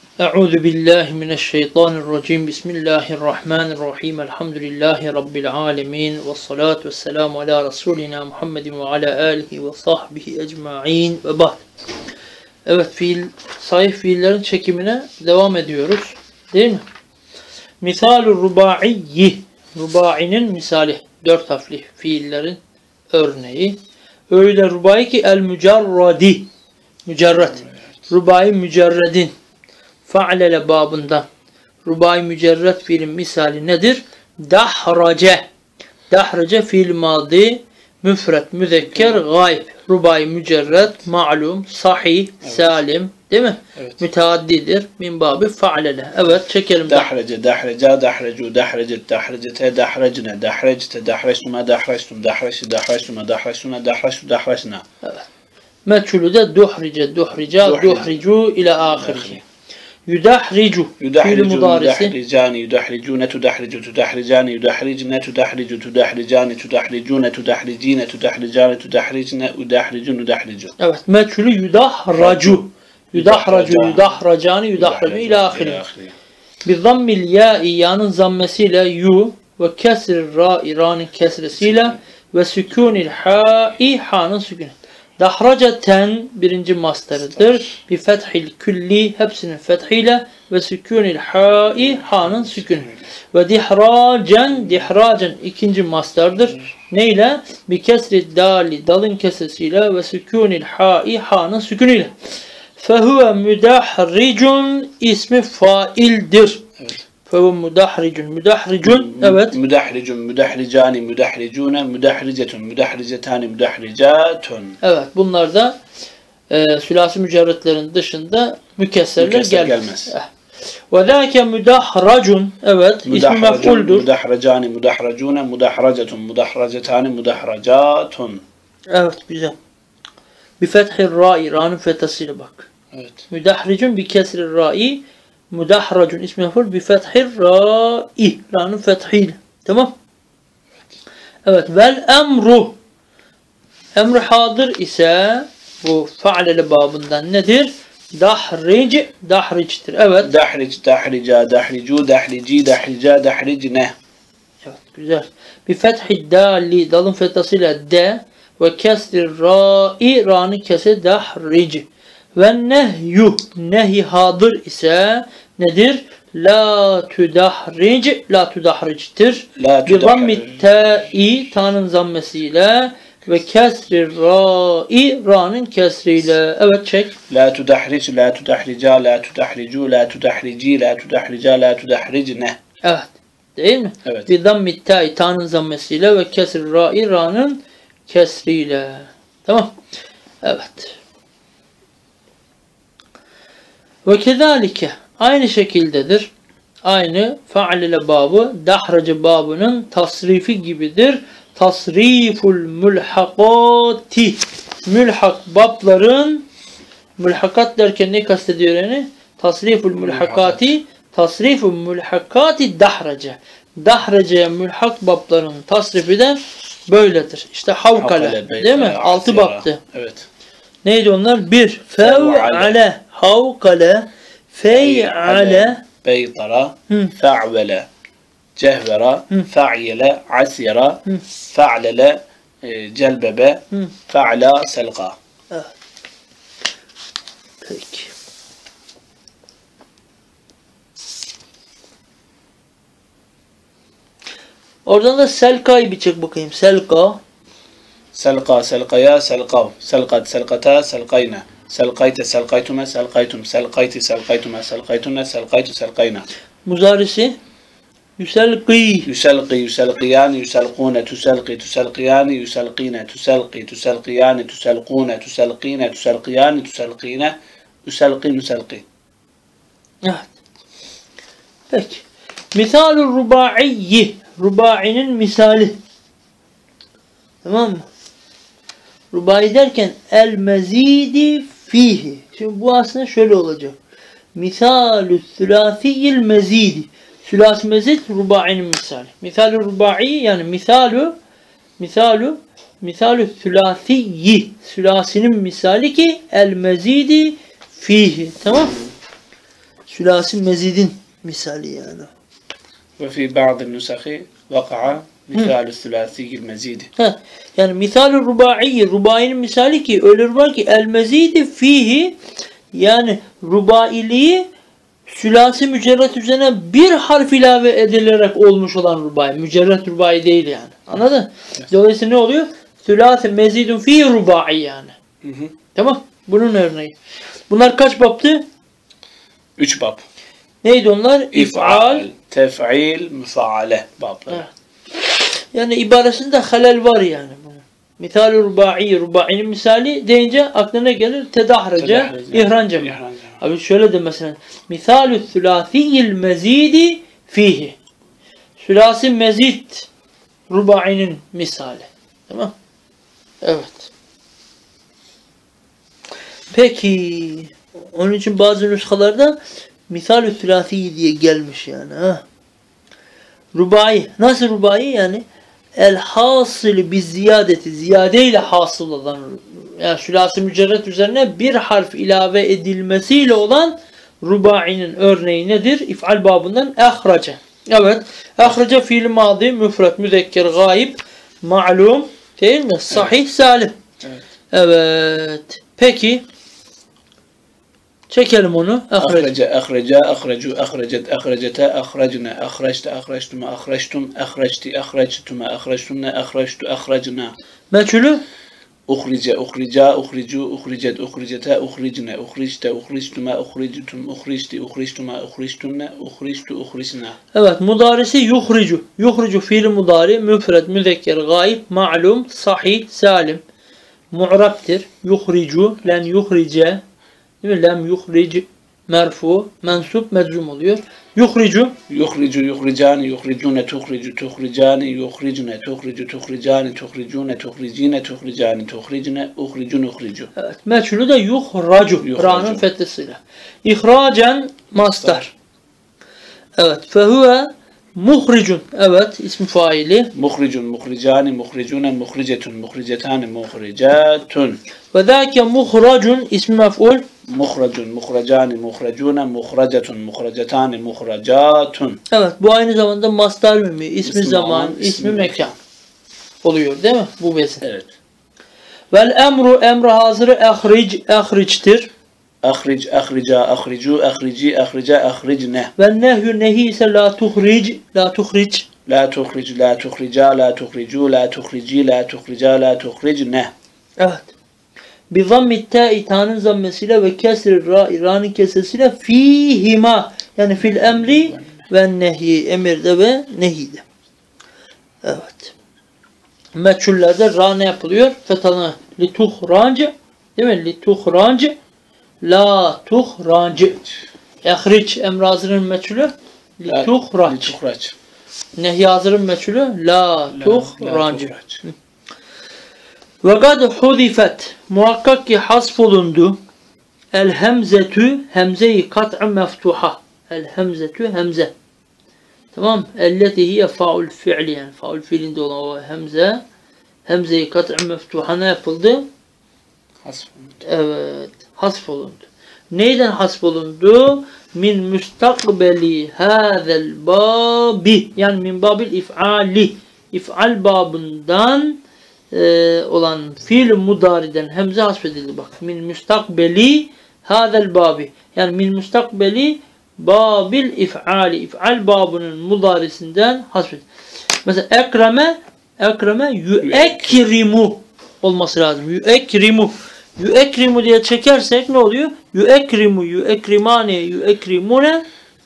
Euzu billahi mineşşeytanirracim. Bismillahirrahmanirrahim. Elhamdülillahi rabbil alamin ve salatu vesselamu ala rasulina Muhammedin ve ala alihi ve sahbihi ecmaîn ve ba'd. Evet, sahih fiillerin çekimine devam ediyoruz. Değil mi? Misalü rubaiyi. Rubainin misali. 4 harfli fiillerin örneği. Öyle rubai ki el mücerradi. Mücerred. Rubai mücerredin. Fa'lele babından. Rubai mücerred fiilin misali nedir? Dahrace. Dahrace fiil madi, müfret, müzekker, gayb. Rubai mücerred, ma'lum, sahih, salim. Değil mi? Evet. Müteaddidir. Min babı fa'lele. Evet, çekelim. Dahrece, dahreca, dahrecu, dahrecet, dahrecete, dahrecine, dahrecete, dahreştuma, dahreştum, dahreşi, dahreştuma, dahreşuna, dahreşu, dahreşina. Evet. Meçhulü de duhrice, duhrica, duhricu ile ahirihi. Yudahricu. Yudahricu, yudahricani, yudahricune, tudahricu, tudahricani, yudahricne, tudahricu, tudahricani, tudahricune, tudahricine, tudahricani, tudahricne, udahricun, udahricu. Evet. Meçhulü yudahracu. Yudahracu, yudahracani, yudahricun ile ahirihi. Bir zammil ya'i, ya'nın zammesiyle yu ve kesr ra'i, ra'nın kesresiyle ve sükûnil ha'i, ha'nın sükûnü. Dahraceten birinci mastarıdır. Bi fethil külli, hepsinin fethiyle ve sükûnil ha'i, ha'nın sükûnü. Ve dihracen, dihracen ikinci mastardır. Neyle? Bi kesri dali, dalın kesesiyle ve sükûnil ha'i, ha'nın sükûnüyle. Fehuve müdahricun, ismi faildir. Evet. Fehuve müdahricun, müdahricun, evet. Müdahricun, müdahricani, müdahricune, müdahricetun, müdahricetani, müdahricatun. Evet, bunlar da sülasi mücerretlerin dışında mükesserler gelmez. Ve zâke müdahracun, evet, ismi mef'uldur. Müdahracani, müdahracune, müdahracetun, müdahracetani, müdahracatun. Evet, güzel. Bi fethir ra'i, ra'nın fethasiyle bak. Evet. Müdahricun bi kesrir ra'i, müdahracun ismi mef'ul bi fethir ra'i, ra'nın fethiyle. Tamam? Evet, vel emru. Emr hadır ise bu fa'lele babından nedir? Dahric, dahric'tir. Evet. Dahric, dahrica, dahricu, dahrici, dahrica, dahricne. Evet, güzel. Bi fethid dali, dalın fethasıyla de ve kesrir ra'i, ra'nın kesi dahric. Ve nehyu, nehi hadır ise nedir? La tudahric, la tudahric'tir. Bi zammit ta'i, ta'nın zammesiyle ve kesrir ra'i, ra'nın kesriyle. Evet, çek. La tudahric, la tudahrica, la tudahricu, la tudahrici, la tudahrica, la tudahricne. Evet. Değil mi? Evet. Bi zammit ta'i, ta'nın zammesiyle ve kesrir ra'i, ra'nın kesriyle. Tamam. Evet. Ve kezalike, aynı şekildedir. Aynı fa'lele babı, dahrace babının tasrifi gibidir. Tasriful mülhakati. Mülhak babların, mülhakat derken ne kastediyor yani? Tasriful mülhakati, tasriful mülhakati dahrace. Dahrace'ye mülhak babların tasrifi de böyledir. İşte havkale, değil mi? 6 baptı. Evet. Neydi onlar? 1. Fev'ale, havkale, fey'ale, beytara, fe'vele, cehvera, fe'yele, asyera, fe'lele, celbebe, fe'la, selqa. Evet. Peki. Oradan da selka'yı bir çek bakayım. Selka. Selqa, selqaya, selqav. Selqat, selqata, selqayna. Selqayte, selqaytuma, selqaytum. Selqayti, selqaytuma, selqaytuna, selqaytu, selqayna. Muzarisi. Yüselqi. Yüselqi, yüselqiyani, yüselqune, tüselqi, tüselqiyani, yüselqine, tüselqi, tüselqiyani, tüselqune, tüselqine, tüselqiyani, tüselqine, yüselqi, yüselqi. Evet. Peki. Misalü rubaiyi. Rubainin misali. Tamam mı? Rubai derken el mezidi fihi. Şimdi bu aslında şöyle olacak. Misalü sülâfiyyil mezidi. Sülâs mezid rubainin misali. Misalü rubai yani misalü sülâfiyyi. Sülâsinin misali ki el mezidi fihi. Tamam. Sülasi mezidin misali yani. وفي بعض النسخ وقع مثال الثلاثي المزيد. Yani misal-i rubai, rubainin misali ki öyle rubai ki el mezidi fihi, yani rubailiği sülasi mücerret üzerine bir harf ilave edilerek olmuş olan rubai. Mücerret rubai değil yani. Anladın? Evet. Dolayısıyla ne oluyor? Sülasi mezidun fihi rubai yani. Tamam. Bunun örneği. Bunlar kaç baptı? 3 bab. Neydi onlar? İf'al, tef'il, müfaale babları. Evet. Yani ibaresinde halel var yani. Misal-i rubai, rubainin misali deyince aklına gelir tedahraca, ihranca. Abi şöyle de mesela misal-i sülâfi'il mezidi fihi. Sülâsi mezid rubainin misali. Tamam? Evet. Peki. Onun için bazı nüshalarda misal-i sülâfi diye gelmiş yani. Ha? Rubai. Nasıl rubai yani? El hasıl bi ziyadeti. Ziyadeyle hasıl olan. Yani sülâsi mücerret üzerine bir harf ilave edilmesiyle olan rubainin örneği nedir? İf'al babından ehrace. Evet. Ehrace fiil madi, müfret, müzekker, gayib, ma'lum. Değil mi? Sahih, salim. Evet. Evet. Peki. Çekelim onu. Ahrece, ahreca, ahrecu, ahrecet, ahrecete, ahrecne, ahreçte, ahreçtuma, ahreçtum, ahreçti, ahreçtuma, ahreçtunne, ahreçtu, ahrecna. Meçhulü? Uhrice, uhrica, uhricu, uhricet, uhricete, uhricne, uhricte, uhrictuma, uhrictum, uhricti, uhrictuma, uhrictunne, uhrictu, uhricna. Evet, mudarisi yuhricu. Yuhricu fiil mudari, müfred, müzekker, gayb, ma'lum, sahih, salim. Mu'rabtir. Yuhricu, len yuhrice. Değil mi? Lem yuhric merfu, mensup, meczum oluyor. Yuhricu. Yuhricu, yuhricani, yuhricune, tuhricu, tuhricani, yuhricne, tuhricu, tuhricani, tuhricune, tuhricine, tuhricani, tuhricne, uhricun, uhricu. Evet. Meçhulü de yuhracu. Ra'nın fethesiyle. İhracen mastar. Evet. Fehuve muhricun. Evet. İsmi faili. Muhricun, muhricani, muhricune, muhricetun, muhricetani, muhricatun. Ve zâke muhracun. İsmi mef'ul. Muhracun, muhracani, muhracune, muhracetun, muhracetani, muhracatun. Evet, bu aynı zamanda mastar mimi, ismi zaman, ismi mekan oluyor değil mi? Bu vezin. Evet. Vel emru hazırı ehric'tir. Ahric, ahrica, ahricu, ahrici, ahrica, ahricne. Ve nehyü nehi ise la tuhric, la tuhric. La tuhric, la tuhrica, la tuhricu, la tuhrici, la tuhrica, la tuhricne. Evet. Bi zammi ta'i ta'nın zammesiyle ve kesri ra'nın kesesiyle fihima, yani fil emri ve nehi, emirde ve nehide. Evet. Meçhullerde ra ne yapılıyor? Fethalı li tuhranc, değil mi? Li tuhranc, la tuhranc. Ehric emri hazırın meçhulü li tuhranc. Nehi hazırın meçhulü la tuhranc. Ve gad hudifet, muhakkak ki hasf olundu, el hemzetü, hemze-i kat'ı meftuha, el hemzetü, hemze. Tamam, elleti hiye faul fi'li, yani faul fiilinde olan o hemze, hemze-i kat'ı meftuha ne yapıldı? Hasf olundu. Evet, hasf olundu. Neyden hasf olundu? Min müstakbeli hâzel babi, yani min babil if'ali, if'al babından olan fiil mudariden hemze hasfedildi bak. Min müstakbeli hâzel babi. Yani min müstakbeli babil if'ali. İf'al babının mudarisinden hasfedildi. Mesela ekreme yüekrimu olması lazım. Yüekrimu diye çekersek ne oluyor? Yüekrimane, yüekrimune,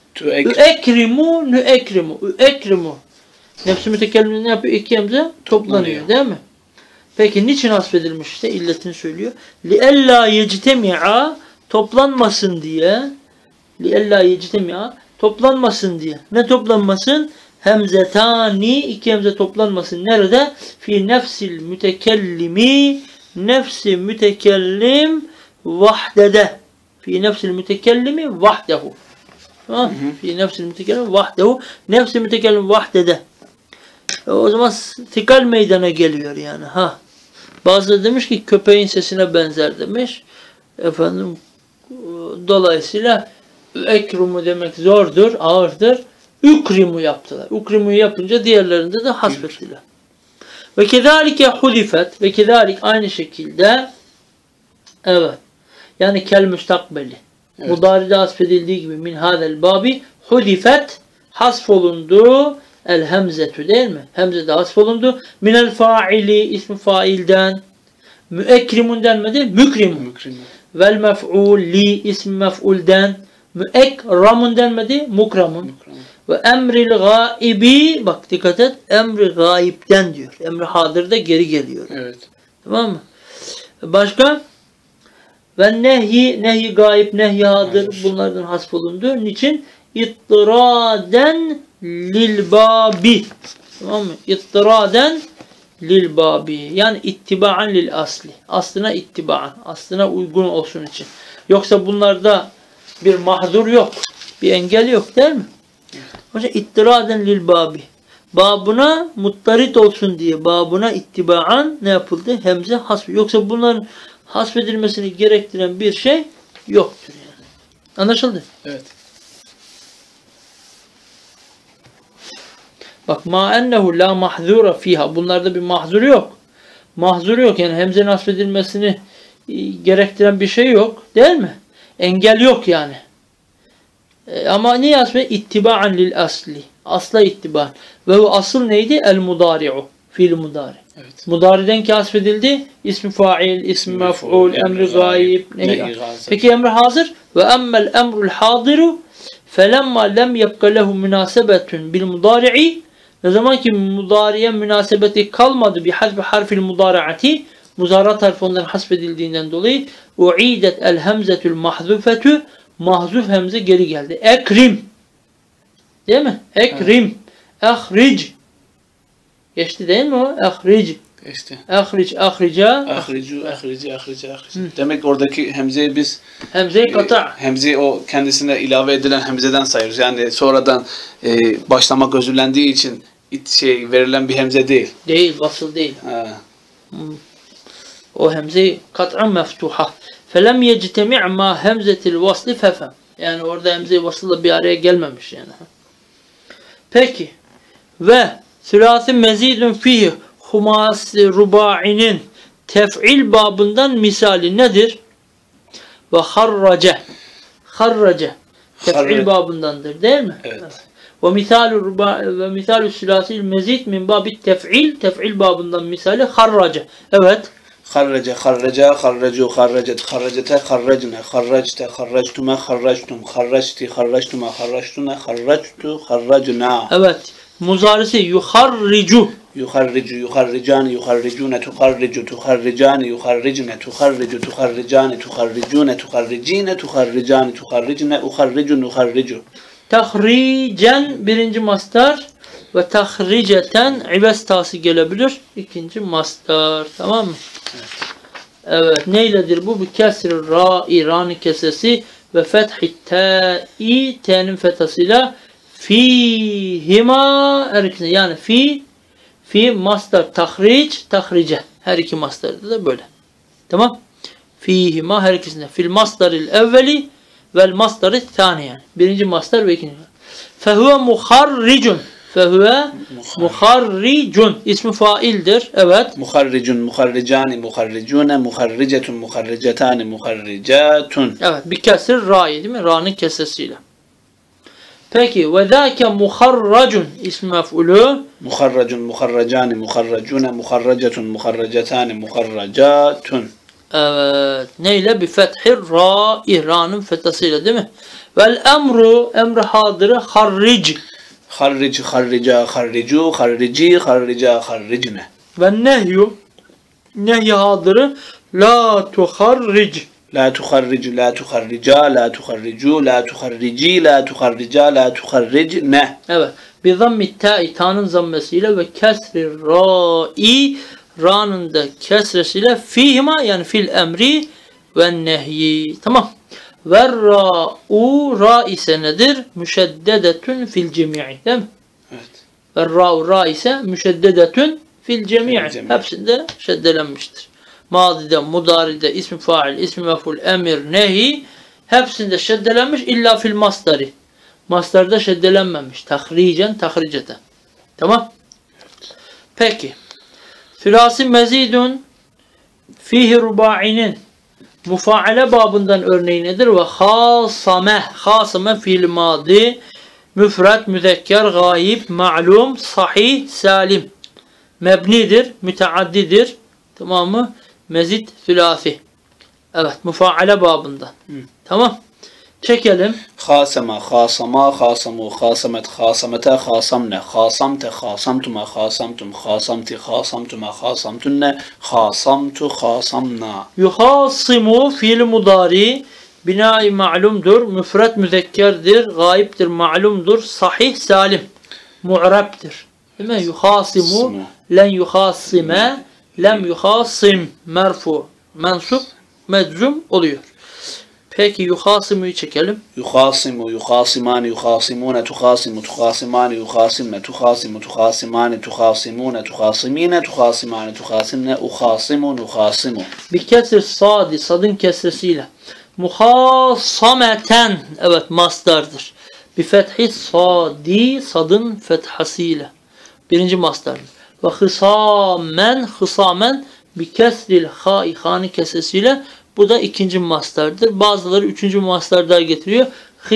yüekrimu. Nefs-i mütekellim ne yapıyor? İki hemze toplanıyor değil mi? Peki niçin hasfedilmiş işte? İlletini söylüyor. لِأَلَّا يَجْتَمِعَا toplanmasın diye. لِأَلَّا يَجْتَمِعَا toplanmasın diye. Ne toplanmasın? Hemzetani, iki hemze toplanmasın. Nerede? Fi nefsil mütekellimi, nefsi mütekellim vahdede. Fi nefsil mütekellimi vahdehu. Fi nefsil mütekellim vahdehu. Nefsi mütekellim vahdede. O zaman tikal meydana geliyor yani. Ha. Bazıları demiş ki köpeğin sesine benzer demiş. Efendim, dolayısıyla Ekrimu demek zordur, ağırdır. Ukrimu yaptılar. Ukrimu yapınca diğerlerinde de hasbettiler. Ve kezalike hulifet ve kezalik aynı şekilde evet. Yani kel müstakbeli. Evet. Mudaride hasfedildiği gibi min hadel babi hulifet hasfolundu el hemzetü değil mi? Hemze de hasfolundu. Minel faili ismi failden müekrimun denmedi. Mükrimun. Vel mef'ul li ismi mef'ulden müekramun denmedi. Mukramun. Ve emril gaibi bak dikkat et emri gaibden diyor. Emri hadırda geri geliyor. Evet. Tamam mı? Başka? Ve nehi gaib, nehi hadır bunlardan hasfolundu. Niçin? İttiraden lil babi. Tamam mı? İttiraden lil babi. Yani ittibaan lil asli. Aslına ittibaan. Aslına uygun olsun için. Yoksa bunlarda bir mahzur yok. Bir engel yok değil mi? O yüzden ittiraden lil babi. Babına muttarit olsun diye babına ittibaan ne yapıldı? Hemze hasf. Yoksa bunların hasfedilmesini gerektiren bir şey yoktur yani. Anlaşıldı? Evet. Bak ma ennehu la mahzura fiha. Bunlarda bir mahzur yok. Mahzur yok yani hemzenin hasfedilmesini gerektiren bir şey yok. Değil mi? Engel yok yani. Ama niye hasfedildi? İttiba'an lil asli. Asla ittiba'an. Ve o asıl neydi? El mudari'u. Fiil mudari. Evet. Mudari'den ki hasfedildi. İsmi fail, ismi mef'ul, emri gayib. Peki emri hazır? Ve emmel emrul hadiru felemma lem yebka lehu münasebetun bil mudari'i. Ne zaman ki mudariye münasebeti kalmadı bir hasbi harfil mudari'ati muzarat harfi ondan hasfedildiğinden dolayı u'idet el hemzetül mahzufetü mahzuf hemze geri geldi. Ekrim. Değil mi? Ekrim. Ehric. Geçti değil mi o? Ehric. Geçti. Ehric, ahrica. Ahricu, ahrici, ahrici, ahrici. Demek oradaki hemzeyi biz hemze-i kata. Hemzeyi o kendisine ilave edilen hemzeden sayıyoruz. Yani sonradan başlamak özürlendiği için verilen bir hemze değil. Değil, vasıl değil. Ha. O hemze-i kat'a meftuha. Felem yectemi' ma hemzetil vasli fefem. Yani orada hemze-i vasılla bir araya gelmemiş yani. Peki. Ve sülâsi mezidun fîh humâs-i rubâ'inin tef'il babından misali nedir? Ve harrace. Harrace. Tef'il babındandır değil mi? Evet. Ve misalü sülâsil mezid min babit tef'il. Tef'il babından misali harrace. Evet. Harrace, harraca, harracu, harracet, harracete, harracne, harracte, harractume, harractum, harracti, harractuma, harractuna, harractu, harracna. Evet. Muzarisi yuharricu. Yuharricu, yuharricani, yuharricune, tuharricu, tuharricani, yuharricne, tuharricu, tuharricani, tuharricune, tuharricine, tuharricani, tuharricne, uharricun, uharricu. Tahricen birinci mastar ve tahriceten ibes tası gelebilir. İkinci mastar. Tamam mı? Evet. Neyledir bu? Bir kesr ra'i, ra'nın kesesi ve fethi ta'i, t'nin fethasıyla fihima her ikisine yani fi mastar tahric, tahrice. Her iki mastarda da böyle. Tamam? Fihima her ikisinde. Fil mastaril evveli vel mastaril thani yani. Birinci mastar ve ikinci. Fehuve muharricun. Fehuve muharricun. İsmi faildir. Evet. Muharricun, muharricani, muharricune, muharricetun, muharricetani, muharricatun. Evet. Bir kesir ra'i değil mi? Ra'nın kesesiyle. Peki ve zâke muharracun ismi mef'ulü. Muharracun, muharracani, muharracune, muharracetun, muharracetani, muharracatun. Evet. Neyle? Bi fethir ra'i. Ra'nın fethasıyla değil mi? Vel emru, emri hadırı harric. Harric, harrica, harricu, harrici, harrica, harricne. Ve nehyu, nehy hadırı la tuharric. La tuharricu, la tuharrica, la tuharricu, la tuharrici, la tuharrica, la tuharricne. Evet. Bi zammi ta'i, ta'nın zammesiyle ve kesri ra'i, ra'nın da kesresiyle fihima yani fil emri ve nehyi. Tamam. Ve ra'u, ra ise nedir? Müşeddedetün fil cemi'i. Değil mi? Evet. Ve ra'u, ra ise müşeddedetün fil cemi'i. Hepsinde şeddelenmiştir. Madide, mudaride, ismi fail, ismi mef'ul, emir, nehi Hepsinde şeddelenmiş illa fil masdari. Masdarda şeddelenmemiş. Tahricen, tahriceten. Tamam. Peki. Sülasi mezidun fihi ruba'inin mufaale babından örneği nedir? Ve hasame fiil madi müfret, müzekker, gayib, ma'lum, sahih, salim. Mebnidir, müteaddidir. Tamam mı? Mezid, sülasi. Evet, mufaale babından. Tamam. Çekelim. Khasama, khasama, khasamu, khasamet, khasamete, khasamne, khasamte, khasamtuma, khasamtum, khasamti, khasamtuma, khasamtunne, khasamtu, khasamna. Yuhasimu fiil mudari binai ma'lumdur, müfret müzekkerdir, gayiptir, ma'lumdur, sahih, salim, mu'rabdir. Değil mi? Yuhasimu, len yuhasime, lem yuhasim, merfu, mensup, meczum oluyor. Peki yuhasimu'yu çekelim. Yuhasimu, yuhasimani, yuhasimune, tuhasimu, tuhasimani, yuhasimne, tuhasimu, tuhasimani, tuhasimune, tuhasimine, tuhasimani, tuhasimne, uhasimu, nuhasimu. Bir kesr sadi, sadın kesresiyle. Muhasameten, evet masdardır. Bir fethi sadi, sadın fethasıyla. Birinci masdardır. Ve hısamen, bir kesril ha'i, ha'nın kesresiyle. Bu da ikinci masdardır. Bazıları üçüncü masdarda getiriyor.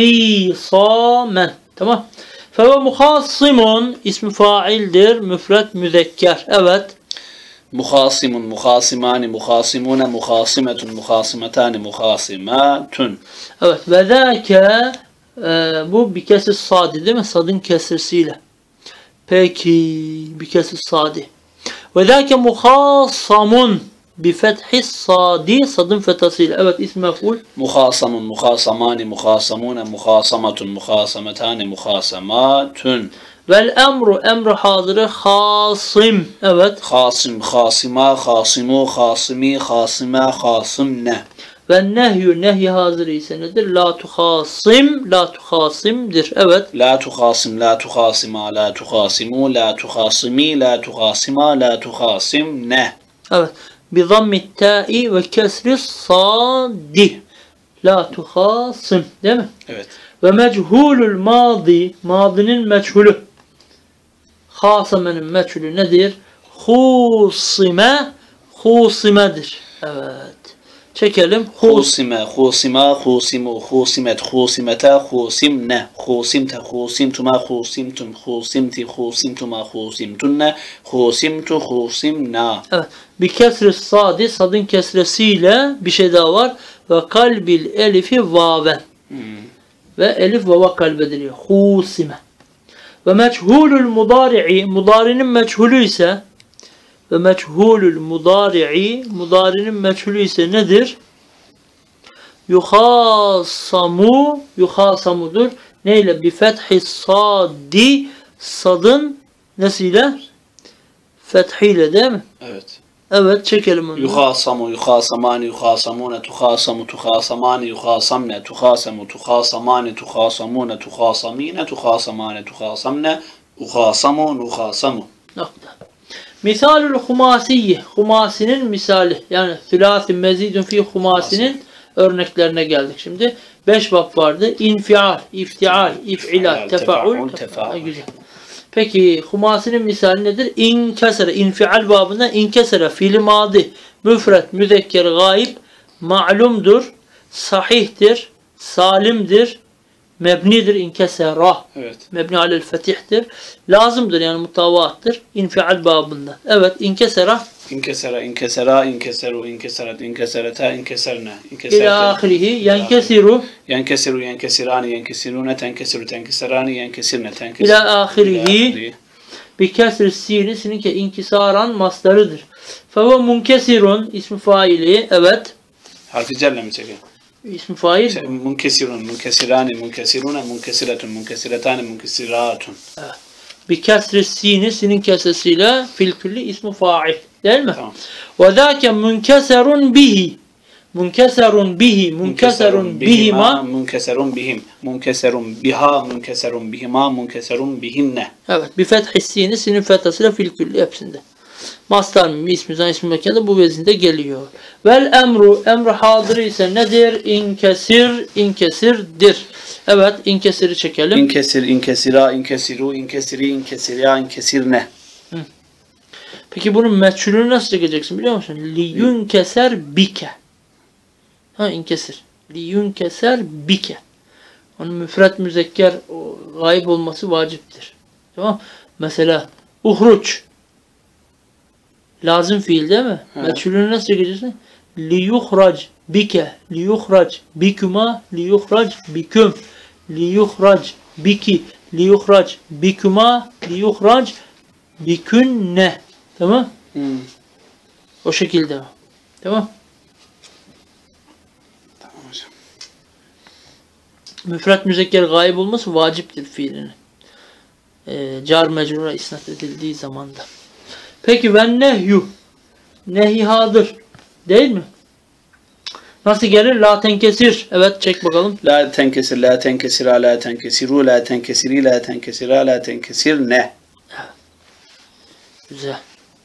Hısamen. Tamam. Feve muhasimun ismi faildir. Müfret müzekker. Evet. Muhasimun, muhasimani, muhasimune, muhasimetun, muhasimetani, muhasimatun. Evet. Ve zâke bu bir kesir sadi değil mi? Sadın kesresiyle. Peki. Bir kesir sadi. Ve zâke muhasamun bi fethi sadi, sadın fethasıyla. Evet, ismi mef'ul. Muhasamun, muhasamani, muhasamune, muhasamatun, muhasametani, muhasamatun. Vel emru hazırı hasim. Evet. Hasim, hasima, hasimu, hasimi, hasime, hasimne. Ve nehy hazırı ise nedir? La tuhasimdir. Evet. La tuhasim, la tuhasima, la tuhasimu, la tuhasimi, la tuhasima, la tuhasimne. Evet. Bi zammit ta'i ve kesri sadi. La tuhasim. Değil mi? Evet. Ve mechulul madi. Madinin meçhulü. Hasamenin meçhulü nedir? Husimedir. Evet. Çekelim. Husime, husima, husimu, husimet, husimete, husimne, husimte, husimtuma, husimtum, husimti, husimtuma, husimtunne, husimtu, husimna. Evet. Bir kesri sadi, sadın kesresiyle bir şey daha var. Ve kalbil elifi vaven. Ve elif vava kalbediliyor. Husime. Ve meçhulul mudari'i, mudarinin meçhulü ise ve meçhulul mudari'i, mudarinin meçhulü ise nedir? Yuhasamudur. Neyle? Bi fethi sadi, sadın nesiyle? Fethiyle değil mi? Evet. Evet, çekelim onu. Yuhasamu, yuhasamani, yuhasamune, tuhasamu, tuhasamani, yuhasamne, tuhasamu, tuhasamani, tuhasamune, tuhasamine, tuhasamane, tuhasamne, uhasamu, nuhasamu. Nokta. Misalül humasiyyi, humasinin misali, yani sülâsi mezidun fi humasinin örneklerine geldik şimdi. 5 bab vardı. İnfial, iftial, if'ilal, tefaul, güzel. Peki humasinin misali nedir? İnkesere, infial babında inkesere, fiil madi, müfret, müzekker, gayib, ma'lumdur, sahihtir, salimdir, mebnidir, inkesera. Evet. Mebni alel fetihtir. Lazımdır, yani mutavattır. İnfial babında. Evet, inkesera. İnkesera, inkesera, inkeseru, inkeserat, inkeserete, inkeserne, İlâ ahirihi, yenkesiru. Yenkesiru, yenkesirani, yenkesirune, tenkesiru, tenkeserani, yenkesirne, tenkesirne. İlâ ahirihi. Bir kesr sini, sininki inkisaran mastarıdır. Feve munkesirun, ismi faili. Evet. Harfi celle mi çekiyor? İsmi fail. Munkesirun, munkesirani, munkesirune, munkesiretun, munkesiretani, munkesiratun. Evet. Bir kesr sini, sinin kesesiyle fil külli ismi fail. Değil mi? Tamam. Ve zâke munkeserun bihi. Munkeserun bihi, munkeserun bihima. Munkeserun bihim, munkeserun biha, munkeserun bihima, munkeserun bihinne. Evet, bir fethissini, sinin fethasıyla fil külli hepsinde. Mastar mimi ismi zan ismi mekanda bu vezinde geliyor. Vel emru emru hadırı ise nedir? İnkesirdir. Evet, inkesiri çekelim. İnkesir, inkesira, inkesiru, inkesiri, inkesirya, inkesirne. Peki bunun meçhulünü nasıl çekeceksin biliyor musun? Liyunkeser bike. Ha, inkesir. Liyunkeser bike. Onun müfret müzekker gayb olması vaciptir. Tamam. Mesela uhruç. Lazım fiil değil mi? Meçhulünü nasıl çekeceksin? Liyuhrac bike. Liyuhrac bikuma. Liyuhrac biküm. Liyuhrac biki. Liyuhrac bikuma. Liyuhrac bikünne. Tamam? O şekilde. Tamam? Tamam hocam. Müfret müzekker gayb olması vaciptir fiilinin. Car mecrura isnat edildiği zamanda. Peki ve nehyü. Nehihadır. Değil mi? Nasıl gelir? La tenkesir. Evet, çek bakalım. La tenkesir, la tenkesira, la tenkesiru, la tenkesiri, la tenkesira, la tenkesir ne? Güzel.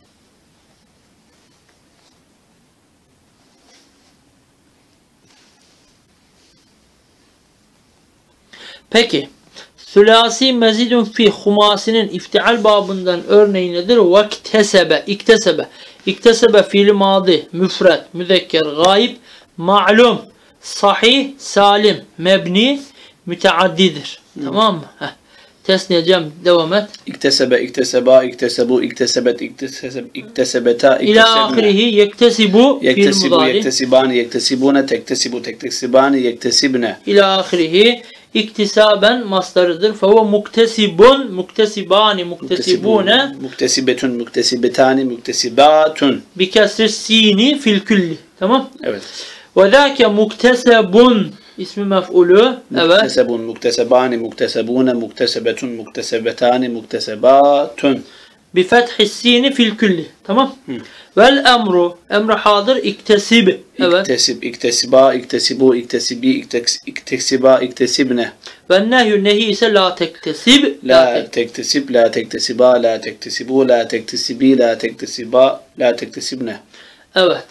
Peki. Sülasi mezidun fi humasinin iftial babından örneği nedir? Vektesebe, iktesebe. İktesebe fiili madi, müfret, müzekker, gayb, ma'lum, sahih, salim, mebni, müteaddidir. Tamam mı? Tesniyeceğim, devam et. İktesebe, ikteseba, iktesebu, iktesebet, iktesebeta, İlâ ahirihi yektesibu fiil yektesibu, mudari. yektesibani, yektesibune, tektesibu, tektesibani, yektesibne. İlâ ahirihi iktisaben mastarıdır. Fehuve muktesibun, muktesibani, muktesibune. Muktesibetun, muktesibetani, muktesibatun. Bi kesri sini fil külli. Tamam? Evet. Ve zâke muktesebun ismi mef'ulü. Evet. Muktesebun, muktesebani, muktesebune, muktesebetun, muktesebetani, muktesebatun. Bi fethi sini fil külli. Tamam? Vel emru. Emru hadır iktesib. Evet. İktesib, iktesiba, iktesibu, iktesibi, iktesiba, iktesibne. Ve nehyü nehi ise la tektesib. La tektesib, la tektesiba, la tektesibu, la tektesibi, la tektesiba, la tektesibne. Evet.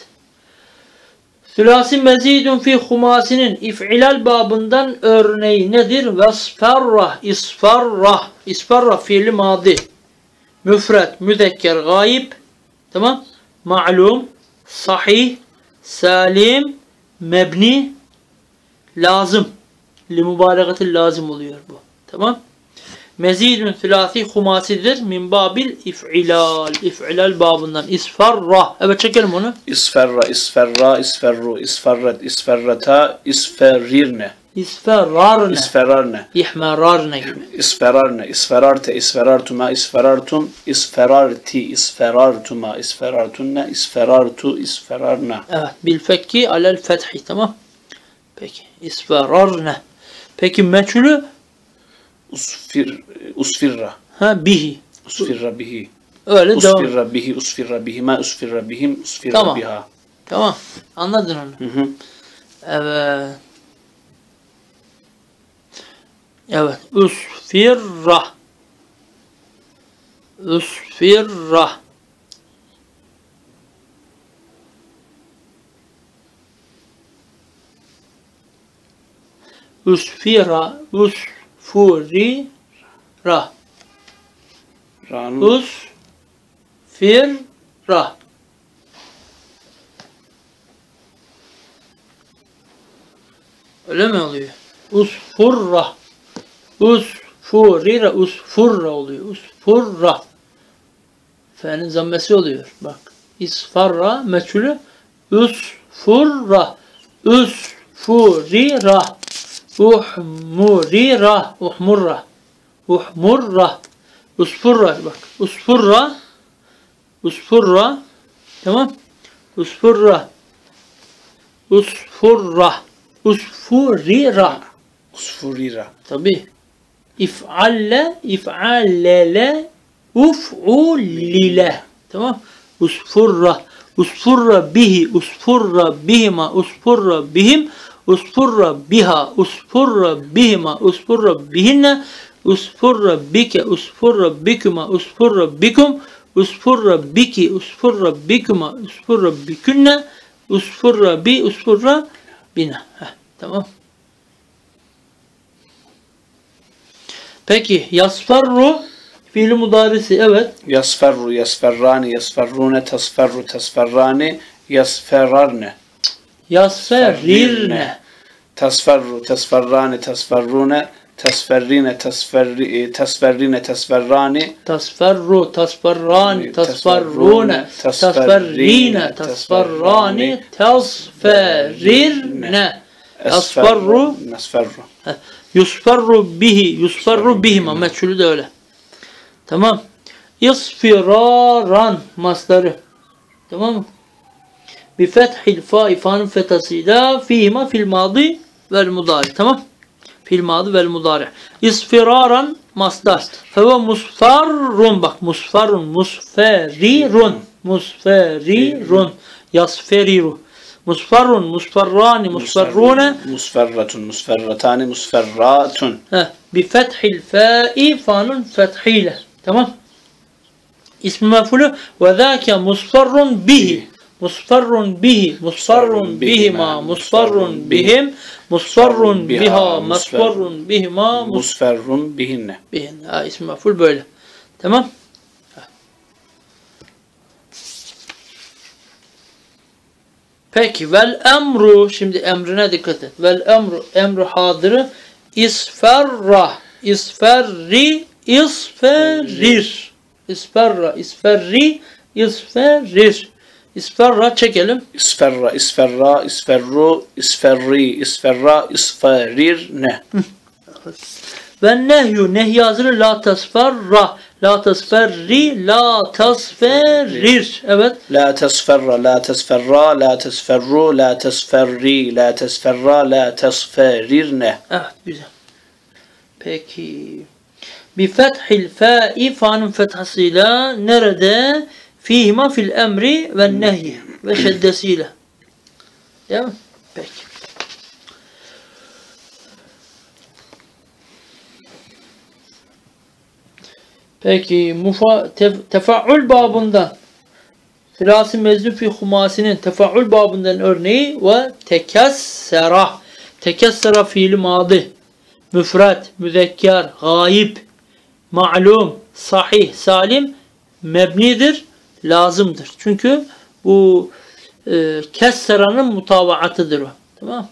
Sülasi mezidun fi humasinin if'ilal babından örneği nedir? Vesferrah, isferrah. İsferrah fiili madi. Müfret, müzekker, gayb. Tamam? Ma'lum, sahih, salim, mebni, lazım. Li mübaregatil lazım oluyor bu. Tamam? Mezidun sülasi humasidir. Min babil if'ilal. İf'ilal babından. İsferrah. Evet, çekelim onu. İsferra, isferra, isferru, isferret, isferreta, isferrirne. İsferrarne. İsferarne. İhmerarne gibi. İsferarne, isferarte, isferartuma, isferartum, isferarti, isferartuma, isferartunne, isferartu, isferarna. Evet. Bil fekki alel fethi. Tamam. Peki. İsferarne. Peki meçhulü? Usfirra. Ha, bihi. Usfirra bihi. Öyle devam. Usfirra bihi, usfirra bihima, usfirra bihim, usfirra Tamam. biha. Tamam. Anladın onu. Hı hı. Evet. Evet. Usfirra. Usfirra. Usfira. Usfurira. Ra'nun Usfirra. Öyle mi oluyor? Usfurra. Usfurira. Usfurra oluyor. Usfurra. Fe'nin zammesi oluyor. Bak. İsfarra meçhulü. Usfurra. Usfurira. Uhmurira. Uhmurra. Uhmurra. Usfurra. Bak. Usfurra. Usfurra. Tamam. Usfurra. Usfurra. Usfurira. usfurira. Tabii. İf'alle, if'allele, uf'ullile. Tamam. Usfurra. Usfurra bihi. Usfurra bihima. Usfurra bihim. Usfurra biha. Usfurra bihima. Usfurra bihinne. Usfurra bike. Usfurra bikuma. Usfurra bikum. usfurra biki, usfurra bikuma, usfurra bikünne, usfurra bi, usfurra bina. Tamam. Peki yasfarru fiili mudarisi, evet. Yasferru, yasferrani, yasferrune, tasferru, tasferrani, yasferarne. Yasferrirne. Tasferru, tasferrani, tasferrune, tasferrine, tasferrine, tasferrani. Tasferru, tasferrani, tasferrune, tasferrine, tasferrani, tasferrirne. Yasferru, nasferru. yusferru bihi, yusferru bihima. Meçhulü de öyle. Tamam. İsfiraran masları. Tamam mı? Bi fethil fa, ifanın fethasıyla fihima fil madi vel mudari. Tamam. Fil madi vel mudari. İsfiraran masdar. Feve musfarrun, bak musfarrun, musferirun, musferirun, yasferiru. Musfarrun, musfarrani, musfarrune. Musferratun, musferratani, musferratun. Bi fethil fa'i, fanun fethiyle. Tamam. İsmi mef'ulü ve zâke musfarrun bihi. Musfarrun bihi, musfarrun bihima, musfarrun bihim, musfarrun biha, musfarrun bihima, musferrun bihinne. bihinne. İsmi mef'ul böyle. Tamam. Peki vel emru, şimdi emrine dikkat et. Vel emru, emru hadırı isferra, isferri, isferrir. İsferra, isferri, isferrir. İsferra çekelim. İsferra, isferra, isferru, isferri, isferra, isferrir ne? Ve nehyu, nehy hazırı la tasferra, la tasferri, la tasferrir. Evet. La tasferra, la tasferra, la tasferru, la tasferri, la tasferra, la tasferrir ne? Evet, güzel. Peki. Bi fethil fa'i, fa'nın fethasıyla nerede? Fihima fil emri ve nehyi ve şeddesiyle. Değil mi? Peki. Peki tefaül babından Filasi mezdu fi humasinin tefaül babından örneği ve tekessera. Tekessera fiili madı. Müfret, müzekker, gayib, ma'lum, sahih, salim mebnidir, lazımdır. Çünkü bu kesseranın mutavaatıdır o. Tamam.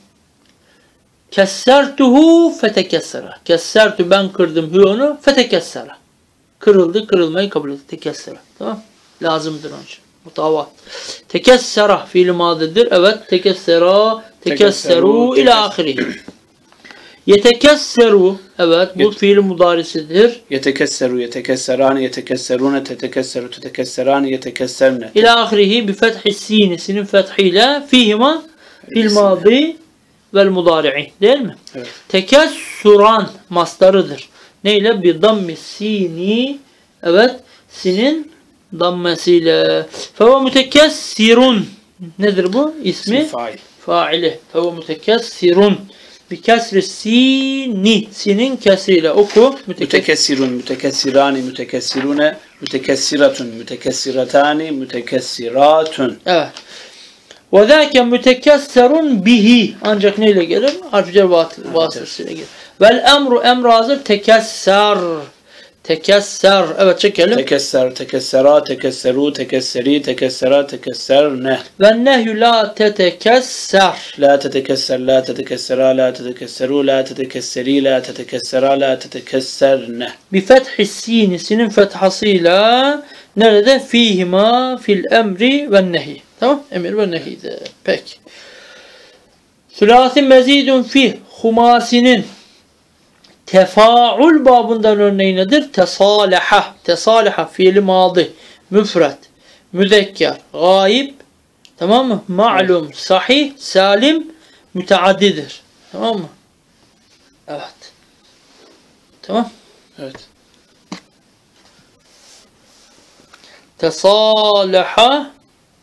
Kessertuhu fetekessera. Kessertu, ben kırdım hu onu, fetekessera. Kırıldı, kırılmayı kabul etti. Tekessera. Tamam. Lazımdır onun için. Mutavaat. Tekessera fiili madıdır. Evet. Tekessera, tekesseru ila ahiri. Yetekesseru, evet, bu fiil mudarisidir. Yetekesseru, yetekesserani, yetekesserune, tetekesseru, tetekesserani, yetekesserne. İlâ ahirihi bi fethi sini, sinin fethiyle fihima fil madi vel mudari'i, değil mi? Evet. Tekessuran mastarıdır. Neyle? Bi dammi sini, evet, sinin dammesiyle. Feve mütekessirun, nedir bu? İsmi? Fail. Faili. Feve mütekessirun. Bi kesri sini, sinin kesriyle oku. Mütekessirun, mütekessirani, mütekessirune, mütekessiratun, mütekessiratani, mütekessiratun. Evet. Ve zâke mütekesserun bihi. Ancak neyle gelir? Harf-cer vasıtasıyla gelir. Vel emru, emr hazır, tekesser. Tekesser. Evet, çekelim. Tekesser, tekessera, tekesseru, tekesseri, tekessera, tekesserne. Ve nehyü la tetekesser. La tetekesser, la tetekessera, la tetekesseru, la tetekesseri, la tetekessera, la tetekesserne. Bi fethi sini, sinin fethasıyla nerede? Fihima fil emri ve nehi. Tamam? Emir ve nehiydi. Peki. Sülasi mezidun fi humasinin tefaül babından örneği nedir? Tesaleha. Tesaleha fiili madı. Müfret. Müzekker. Gayib. Tamam mı? Ma'lum. Sahih. Salim. Müteaddidir. Tamam mı? Evet. Tamam. Evet. Tesaleha.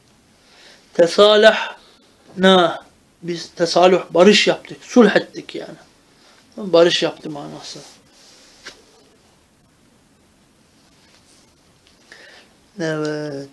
Tesalahna. Biz tesaluh, barış yaptık. Sulh ettik yani. Barış yaptı manası. Evet.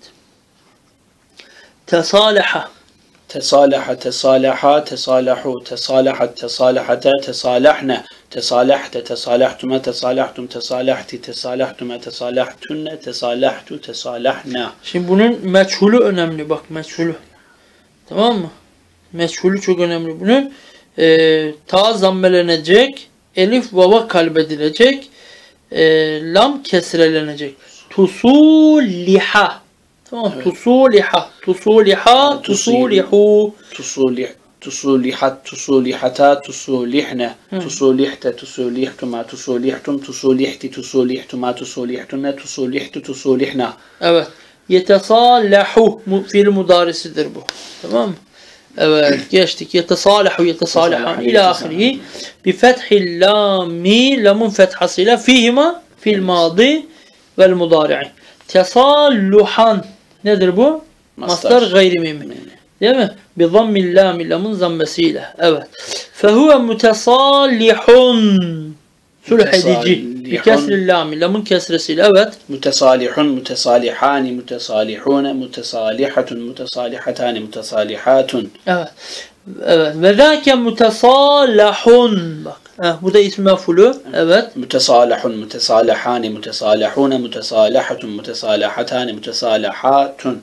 Tesalaha. Tesalaha, tesalaha, tesalahu, tesalahat, tesalahata, tesalahna, tesalahte, tesalahtuma, tesalahtum, tesalahti, tesalahtuma, tesalahtunne, tesalahtu, tesalahna. Şimdi bunun meçhulü önemli. Bak meçhulü. Tamam mı? Meçhulü çok önemli bunun. Ta zammelenecek. Elif vava kalbedilecek. Lam kesrelenecek. Tusuliha. Tamam. Evet. Tusuliha. Tusuliha. Tusulihu. Tusulihat, tusulihata, tusulihne, tusulihte, tusulihtuma, tusulihtum, tusulihti, tusulihtuma, tusulihtunne, tusulihtu, tusulihna. Evet. Yetesalahu fiil mudarisidir bu. Tamam mı? Evet. Geçtik. Yetesalahu, yetesalahan ila ahirihi. Bi fethil lami, lamun fethasıyla fihima fil madi vel mudari'i. Tesalluhan. Nedir bu? Mastar gayri mimli. Değil mi? Bi zammil lami, lamun zammesiyle. Evet. Fehuve mutesallihun. Sulh edici. Bi kesril lami, lamun kesresiyle. Evet. Mutesalihun, mutesalihani, mutesalihune, mutesalihatun, mutesalihatan, mutesalihatun. Evet. Evet. Ve zâke mutesalahun. Bak. Bu da ismi mef'ulü. Evet. Mutesalahun, mutesalihani, mutesalihune, mutesalihatun, mutesalihatan, mutesalihatun.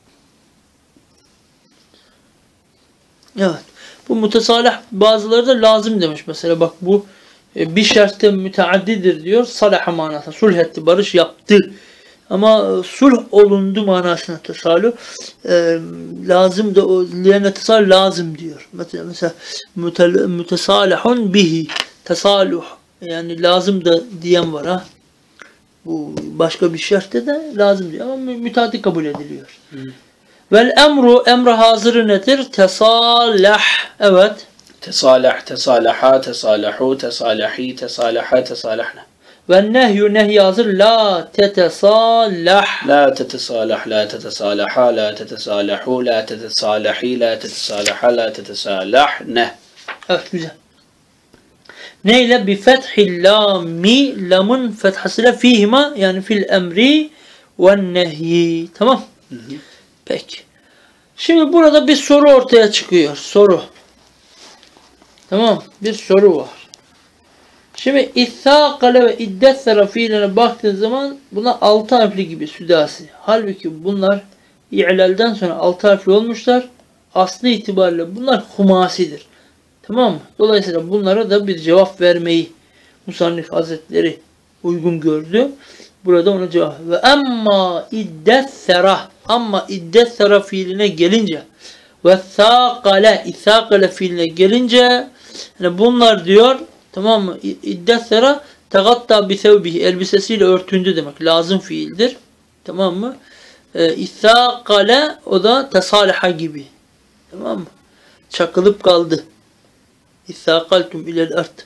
Evet. Bu mutesalah bazıları da lazım demiş. Mesela bak bu bir şartta müteaddidir diyor. Salaha manasına. Sulh etti, barış yaptı. Ama sulh olundu manasına tesalüh. Lazım da o liyene tesalüh lazım diyor. Mesela mütesalahun bihi. Tesaluh. Yani lazım da diyen var ha. Bu başka bir şartta da lazım diyor. Ama müteaddi kabul ediliyor. Vel emru, emre hazırı nedir? Tesalah. Evet. Tesalah, tesalaha, tesalahu, tesalahi, tesalaha, tesalahna. Ve nehyü, nehy hazır. La tetesalah. La tetesalah, la tetesalaha, la tetesalahu, la tetesalahi, la tetesalaha, la tetesalahne. Evet, güzel. Neyle? Bi fethil lami, lamun fethasıyla fihima, yani fil emri ve nehyi. Tamam. Peki. Şimdi burada bir soru ortaya çıkıyor. Soru. Tamam. Bir soru var. Şimdi İthâkale ve iddessera fiiline baktığın zaman buna 6 harfli gibi südasi. Halbuki bunlar i'lalden sonra 6 harfli olmuşlar. Aslı itibariyle bunlar humasidir. Tamam mı? Dolayısıyla bunlara da bir cevap vermeyi Musannif Hazretleri uygun gördü. Burada ona cevap. Ve amma iddessera fiiline gelince ve thâkale fiiline gelince yani bunlar diyor, tamam mı? İddessera tegatta bi sevbihi, elbisesiyle örtündü demek. Lazım fiildir. Tamam mı? İthâkale o da tesalaha gibi. Tamam mı? Çakılıp kaldı. İthâkaltum ilel ard.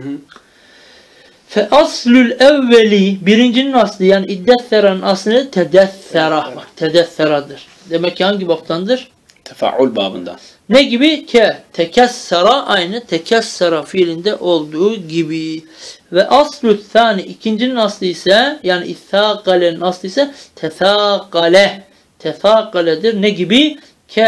Fe aslül evveli, birincinin aslı yani iddessera'nın aslı tedessera. Bak, tedesseradır. Demek ki hangi baptandır? Tefaul babından. Ne gibi? Tekessera, aynı tekessera fiilinde olduğu gibi. Ve aslü thani, ikincinin aslı ise yani ithâkale'nin aslı ise tethâkale. Tethâkale'dir. Ne gibi?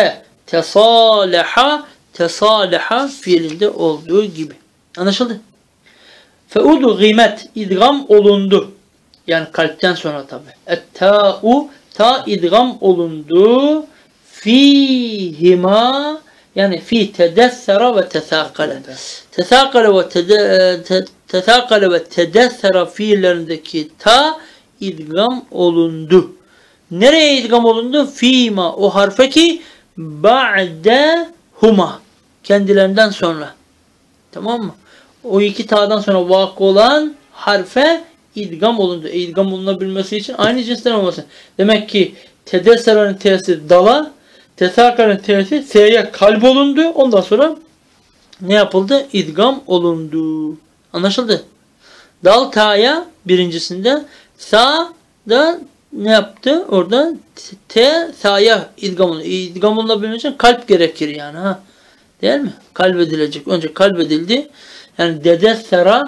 Tesâleha fiilinde olduğu gibi. Anlaşıldı? Feudgimet, idgam olundu. Yani kalpten sonra tabi. Et-ta'u, ta idgam olundu. Fihima, yani fi tedessera ve tesâkale. Tesâkale ve tedessera fiillerindeki ta idgam olundu. Nereye idgam olundu? Fihima, o harfe ki ba'dehuma, kendilerinden sonra. Tamam mı? O iki ta'dan sonra vakı olan harfe idgam olundu. İdgam olunabilmesi için aynı cinsten olması. Demek ki tedessera'nın t'si dala, tesâkale'nin t'si s'ye kalp olundu. Ondan sonra ne yapıldı? İdgam olundu. Anlaşıldı? Dal ta'ya birincisinde, sa da ne yaptı? Orada t sa'ya idgam olundu. İdgam olunabilmesi için kalp gerekir yani. Ha. Değil mi? Kalbedilecek. Önce kalbedildi. Yani dedessera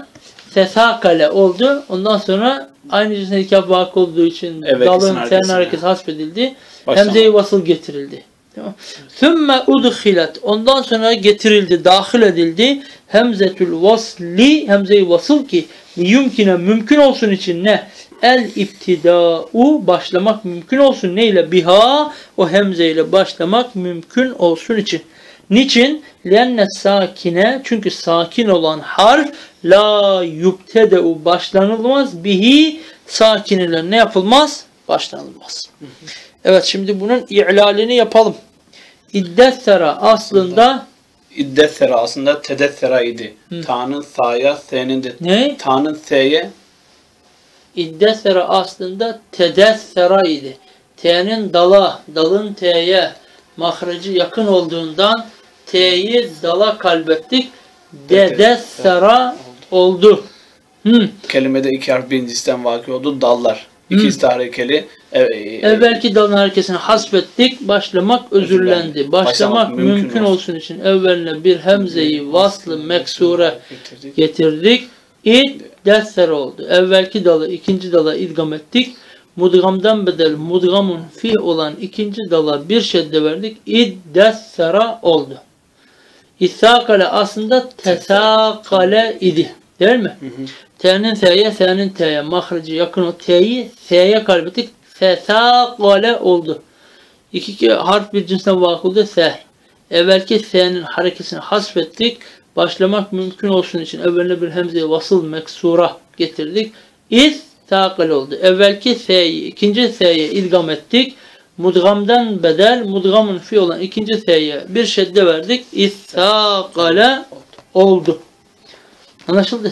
Fesakale oldu. Ondan sonra aynı cinsine nikah vakı olduğu için dalın senin hareketi hasbedildi. Hemze-i vasıl getirildi. Tamam. Sümme udhilet. Ondan sonra getirildi, dahil edildi. Hemzetül vasli, hemze-i vasıl ki yumkine mümkün olsun için ne? El iptida'u başlamak mümkün olsun. Neyle? Biha, o hemze ile başlamak mümkün olsun için. Niçin? Lenne sakine, çünkü sakin olan harf la yubtede'u başlanılmaz, bihi sakin ile ne yapılmaz? Başlanılmaz. Evet, şimdi bunun i'lalini yapalım. İddessera aslında tedessera idi. Ta'nın sa'ya, se'nin de. Ne? Ta'nın se'ye. İddessera aslında tedessera idi. T'nin dalın T'ye mahreci yakın olduğundan T'yi dala kalbettik. Dedessera oldu. Kelimede iki harf birincisinden vakı oldu. Dallar. İkisi de harekeli. Evvelki dalın harekesini hasbettik. Başlamak özürlendi. Başlamak mümkün olsun için evveline bir hemzeyi vaslı meksure getirdik. İddessera oldu. Evvelki dalı ikinci dala idgam ettik. Mudgamdan bedel mudgamun fi olan ikinci dala bir şedde verdik. İddessera oldu. İthakale aslında tesakale idi. Değil mi? T'nin T'ye, S'nin T'ye mahreci yakın o T'yi S'ye kalbettik. Fesakale oldu. İki harf bir cinsden vakı oldu. S. Evvelki S'nin harekesini hasbettik. Başlamak mümkün olsun için evveline bir hemze vasıl meksura getirdik. İthakale oldu. Evvelki S'yi ikinci S'ye idgam ettik. Mudgamdan bedel mudgamın fi olan ikinci S'ye bir şedde verdik. İthakale oldu. Anlaşıldı?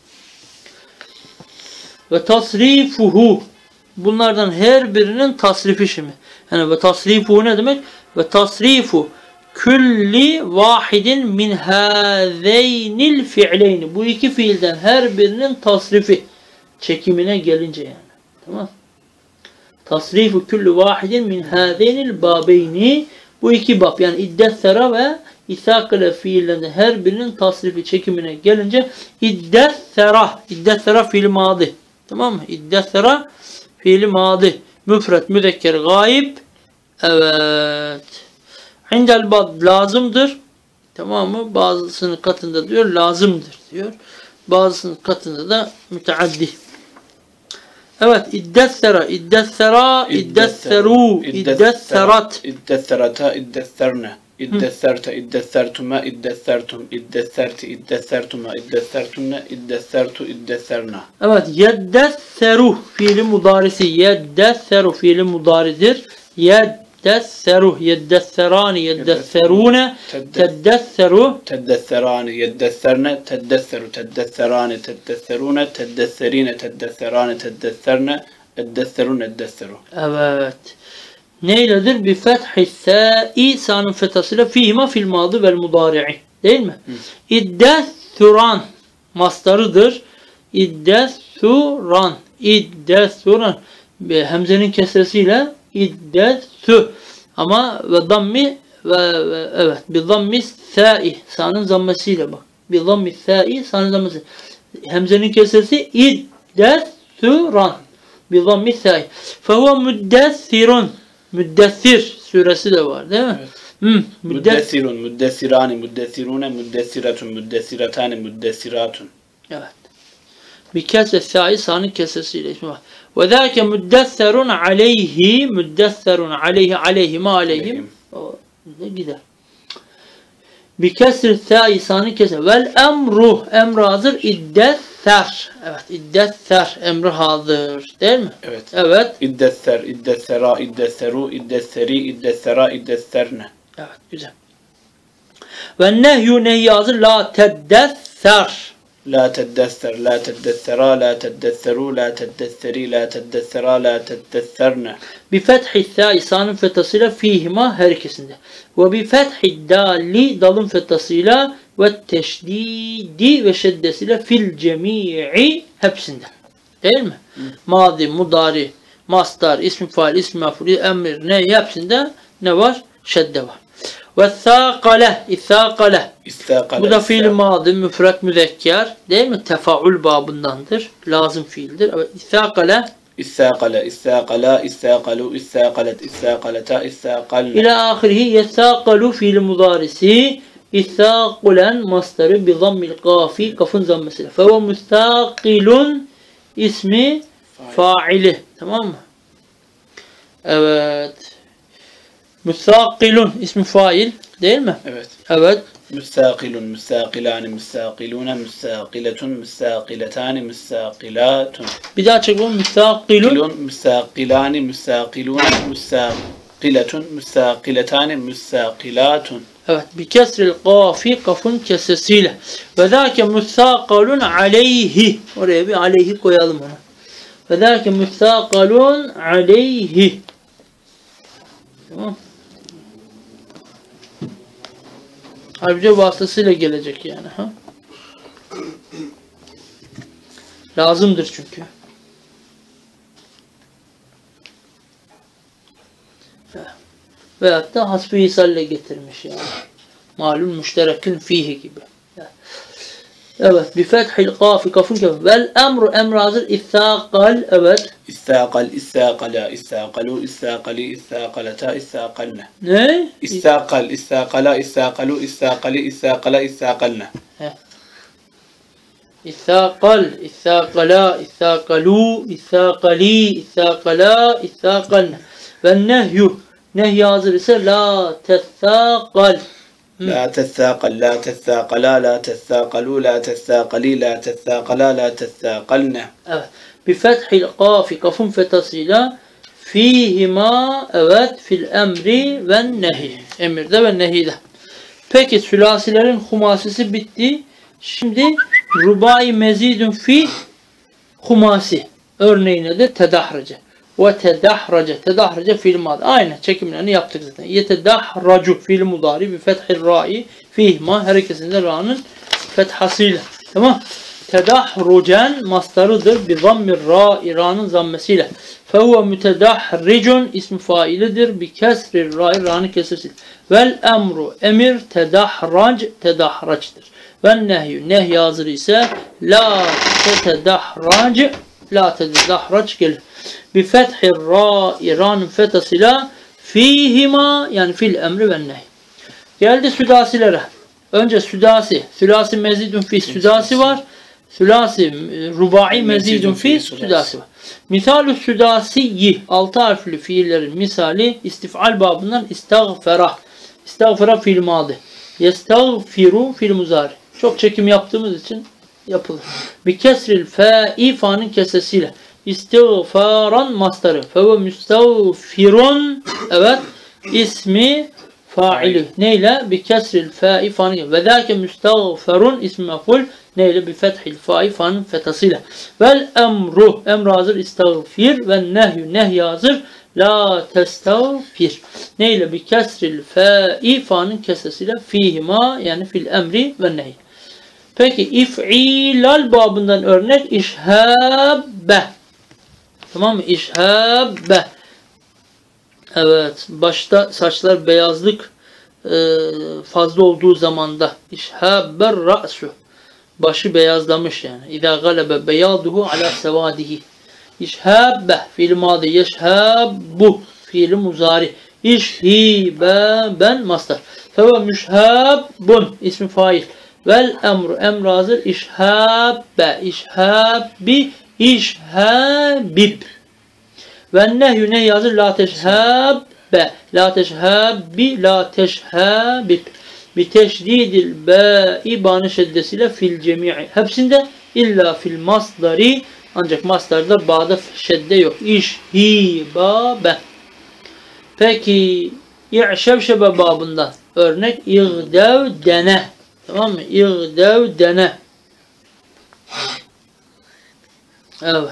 Ve tasrifuhu, bunlardan her birinin tasrifi şimdi. Yani ve tasrifuhu ne demek? Ve tasrifu külli vahidin min hâzeynil fi'leyni. Bu iki fiilden her birinin tasrifi. Çekimine gelince yani. Tamam. Tasrifu külli vahidin min hâzeynil babeyni. Bu iki bab yani iddessera ve İthakale fiillerinde her birinin tasrifi çekimine gelince iddessera fiili madi. Tamam mı? İddessera fiili madi. Müfret, müzekker, gayib. Evet. İndel bad lazımdır. Tamam mı? Bazısının katında diyor lazımdır diyor. Bazısının katında da müteaddi. Evet. İddessera, iddesseru, iddesserat. İddesserata, iddesserne. İddesserte, iddessertuma, iddessertum, iddesserti, iddessertuma, iddessertunne, iddessertu, iddesserna. Evet, yeddesseru fiili mudarisi, yeddesseru fiili mudaridir. Yeddesseru, yeddesserani, yeddesserune, teddesseru, teddesserani, yeddesserne, teddesseru, teddesserani, teddesserune, teddesserine, teddesserani, teddesserne, eddesserun, eddesseru. Evet. Neyledir? Bi fethi sa'i sa'nın fethasıyla fihima fil madı vel mudari'i. Değil mi? İddessuran mastarıdır. İddessuran. İddessuran. Hemzenin kesresiyle iddessu. Ama ve dammi ve evet. Bi dammi sa'i. Sa'nın zammesiyle bak. Bi dammi sa'i sa'nın zammesi. Hemzenin kesresi iddessuran. Bi dammi sa'i. Fehuve müddessirun. Müddessir suresi de var değil mi? Evet. Müddessirun, müddessirani, müddessirune, müddessiratun, müddessiratani, müddessiratun. Evet. Bir kesre sa'i sa'nın kesresiyle ismi var. Ve zâke müddesserun aleyhi, müddesserun aleyhi, aleyhime aleyhim. O gider. Bir kesre sa'i sa'nın kesre. Vel emru, emru hazır, iddesser. Evet, iddesser, emri hazır. Değil mi? Evet. Evet. İddesser, iddessera, iddesseru, iddesseri, iddessera, iddesserne. Evet, güzel. Ve nehyu nehi hazır, la teddesser. La teddesser, la teddessera, la teddesseru, la teddesseri, la teddessera, la teddesserne. Bi fethi sa'i sa'nın fethasıyla fihima her ikisinde. Ve bi fethi dali dalın fethasıyla ve teşdidi ve şeddesiyle fil cemi'i hepsinde. Değil mi? Madi, mudari, mastar, ismi fail, ismi mef'ul, emir, ne hepsinde ne var? Şedde var. Ve thâkale. İthâkale. İstâkale. Bu da fiil madı, müfret müzekker. Değil mi? Tefaül babındandır. Lazım fiildir. Evet. İthâkale. İstâkale, istâkala, istâkalu, istâkalet, istâkaleta, istâkalne. İlâ ahirihi yethâkalu fiil mudârisi. İthâkulen mastarı bi zammil kafi. Kafın zammesiyle. Feve müstâkilun ismi faili. Tamam mı? Evet. Müstâkilun ismi fail. Değil mi? Evet. Evet. Müstakilun, müstakilani, müstakilune, müstakiletun, müstakiletani, müstakilatun. Bir daha çekelim. Müstakilun. Kilun, müstakilani, müstakilune, müstakiletun, müstakiletani, müstakilatun. Evet. Bi kesril kafi kafın kesesiyle. Ve zâke müstakalun aleyhi. Oraya bir aleyhi koyalım onu. Ve zâke müstakalun aleyhi. Tamam. Harbice vasıtasıyla gelecek yani. Ha? Lazımdır çünkü. Veyahut da hasbi isalle getirmiş yani. Malum müşterekin fihi gibi. Evet. Bi fethil kafi kafın kafın. Vel emru emr hazır. İthâkal. Evet. İstâkal, istâkala, istâkalu, istâkali, istâkaleta, istâkalne. Ne? İstâkal, istâkala, istâkalu, istâkali, istâkala, istâkalne. İthâkal, ithâkala, ithâkalu, ithâkali, ithâkala, ithâkalne. Ve nehyü. Nehy hazır ise la tethâkal. La tethâkal, la tethâkala, la tethâkalu, la tethâkali, la tethâkala, la tethâkalne. Evet. Bi fethil kafi kafın fetasıyla fihima evet fil emri ve nehi. Emirde ve nehide. Peki sülasilerin humasisi bitti. Şimdi rubai mezidun fi humasi. Örneğine de tedahrace. Ve tedahrace. Tedahrace fiil madı. Aynı çekimlerini yaptık zaten. Yetedahracu fiil mudari bi fethil ra'i fihima. Her ikisinde ra'nın fethasıyla. Tamam. Tedahrucen mastarıdır. Bi zammir ra'i ra'nın zammesiyle. Fehuve mütedahricun ismi failidir. Bi kesrir ra'i ra'nın kesresiyle. Vel emru emir tedahrac tedahraçtır. Ve nehyü nehy hazır ise la tetedahrac la tetedahrac gelir. Bi fethir ra'i ra'nın fetasıyla fihima yani fil emri ve nehy. Geldi südasilere. Önce südasi. Sülasi mezidun fi südasi var. Sülasi rubai mezidun fi südasi var. Misalü südasiyi 6 harfli fiillerin misali istif'al babından istagfera. İstagfera fiil madı. Yestagfiru fiil muzari. Çok çekim yaptığımız için yapılır. Bi kesril fa'i fa'nın kesesiyle. İstiğfaran mastarı. Feve müstağfirun evet ismi faili. Neyle? Bi kesril fa'i fa'nın ve zâke müstağferun ismi mef'ul. Neyle? Bi fethil fa'i fa'nın fetasıyla. Vel emru. Emru hazır istağfir ve nehyü nehy hazır la testağfir. Neyle? Bi kesril fa'i fa'nın kesesiyle fihima yani fil emri ve nehy. Peki if'ilal babından örnek işhabbe. Tamam mı? İşhabbe. Evet. Başta saçlar beyazlık fazla olduğu zamanda işhabber ra'su. Başı beyazlamış yani. İzâ galebe beyaduhu ala sevadihi. İşhabbe fiil madı. Yeşhabbu fiil muzari. İşhiben mastar. Feve müşhabbun ismi fail. Vel emru emr hazır işhabbe işhabbi işhabib. Ve nehyü nehy hazır la teşhabbe la teşhabbi la teşhabib. Bi teşdidil ba'i banı şeddesiyle fil cemi'i. Hepsinde illa fil masdari ancak masdarda ba'da şedde yok. İşhibabe. Peki i'şevşebe babından örnek i'dev dene. Tamam mı? İğdev dene. Evet.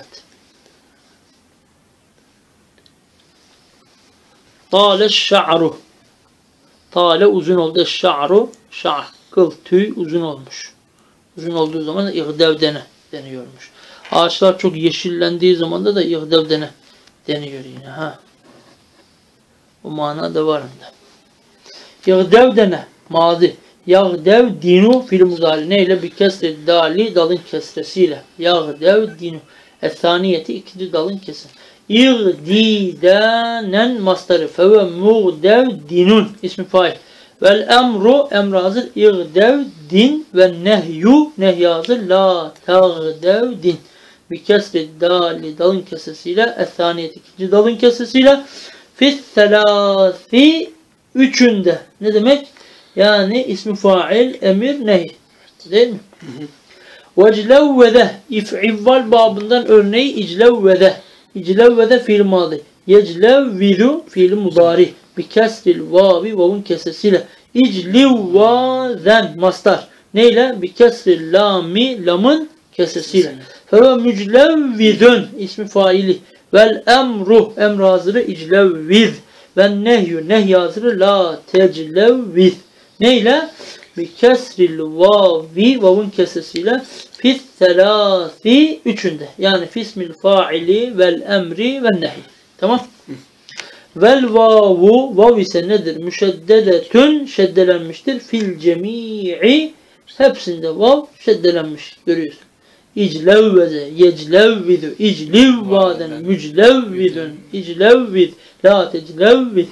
Tâle şa'ru. Tâle uzun oldu. Şa'ru. Şa'r. Kıl, tüy uzun olmuş. Uzun olduğu zaman da İğdev dene deniyormuş. Ağaçlar çok yeşillendiği zaman da İğdev dene deniyor yine. Ha. O mana da var onda. Yağdevdene mazi. Yağdevdinu fiil muzari. Neyle? Bir kesri dali dalın kesresiyle. Yağdevdinu. Es-saniyeti ikinci dalın kesri. İğdidenen mastarı. Feve muğdevdinun. İsmi fail. Vel emru emr hazır. İğdevdin ve nehyu nehy hazır. La tağdevdin. Bir kesri dali dalın kesresiyle. Es-saniyeti ikinci dalın kesresiyle. Fis-selâsi üçünde. Ne demek? Yani ismi fail, emir, nehy. Değil mi? Veclevvede if'ivval babından örneği iclevvede. İclevvede fiil madı. Yeclevvidu fiil mudari. Bi kesril vavi vavun kesesiyle. İclivvazen mastar. Neyle? Bi kesril lami lamın kesesiyle. Feve müclevvidun ismi faili. Vel emru emr hazırı iclevvid. Ve nehyü nehy hazırı la teclevvid. Neyle? Bi kesril vavi vavun kesesiyle fis selasi üçünde. Yani fismil faili vel emri ve nehy. Tamam. Vel vavu vav ise nedir? Müşeddedetün şeddelenmiştir. Fil cemi'i hepsinde vav şeddelenmiş. Görüyorsun. İclevveze, yeclevvidu, iclivvaden, müclevvidun, iclevvid, la teclevvid.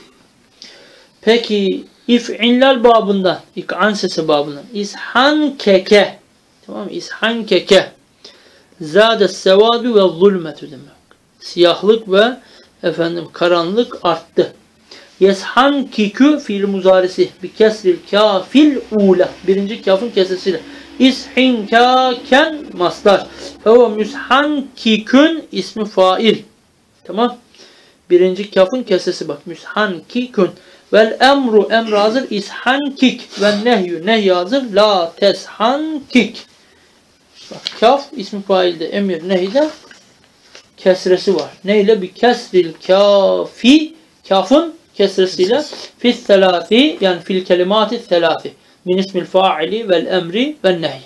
Peki if'inlal babından, ik'an sesi babından. İshan keke. Tamam mı? İshan keke. Zâde sevâdu ve zulmetü demek. Siyahlık ve karanlık arttı. Yeshan kikü fiil muzarisi. Bi kesril kafil ula. Birinci kafın kesesiyle. İshinkâken maslar. Feve müshankikün ismi fail. Tamam. Birinci kafın kesesi bak. Müshankikün. Vel emru emr hazır. İshankik. Ve nehyü nehy hazır. La teshankik. Bak kaf ismi failde. Emir nehide kesresi var. Neyle? Bir kesril kafi. Kafın kesresiyle. Fis selâfi. Yani fil kelimati selâfi. Min ismil faili vel emri vel nehy.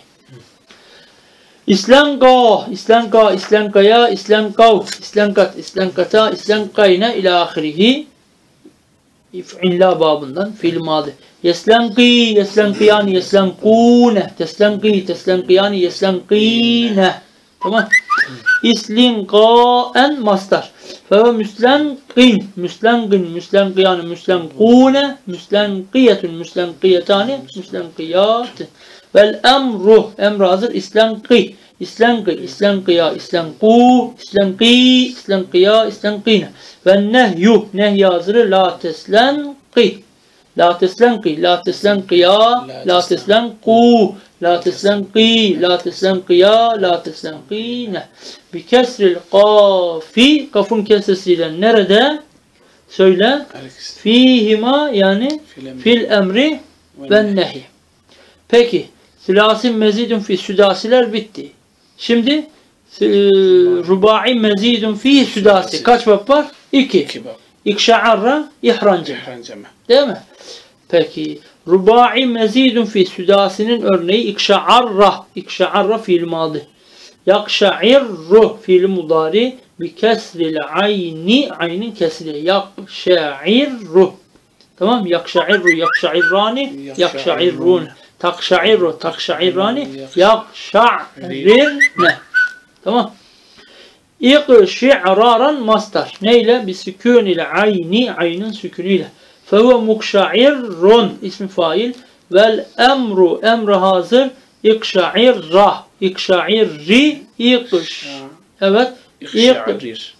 İslenga, islenga, islengaya, islengav, islengat, islengata, islengayne ila ahirihi. İf'inla babından fiil madı. Yeslenqi, yeslenqiyani, yeslenkune, teslenqi, teslenkiyani, yeslenkine. Tamam. İslinqaen mastar. Feve müslenqin, müslenqin, müslenqiyani, müslenkune, müslenkiyetun, müslenkiyetani, müslenkiyat. Vel emru, emr hazır. İslenqi, islenqi, islenqiya, islenqu, islenqi, islenqiya, islenkine. Ve nehyü, nehy hazırı. La teslenqi, la teslenqi, la teslenqiya, la teslenqu, la teslenqi, la teslenqiya, la teslenkine. Bi kesril kafi, kafın kesesiyle nerede? Söyle. Fihima yani fil emri ve nehy. Peki. Sülasi mezidun fi südasiler bitti. Şimdi rubai mezidun fi südasi. Kaç bab var? 2. İkşa'arra ihranceme. Değil mi? Peki. Rubai mezidun fi südasinin örneği ikşa'arra. İkşa'arra fiil madı. Yakşa'irru fiil mudari. Bi kesril ayni. Aynin kesri. Yakşa'irru. Tamam. Yakşa'irru. Yakşa'irrani. Yakşa'irrun. Takşa'irru, takşa'irrani, yakşa'rirne. Tamam. İkşi'raran mastar. Neyle? Bisükûnil ayni, aynin sükûniyle. Feve mukşa'irrun, ismi fail. Vel emru, emre hazır. İkşa'irra, ikşa'irri, evet. İkşa'rir.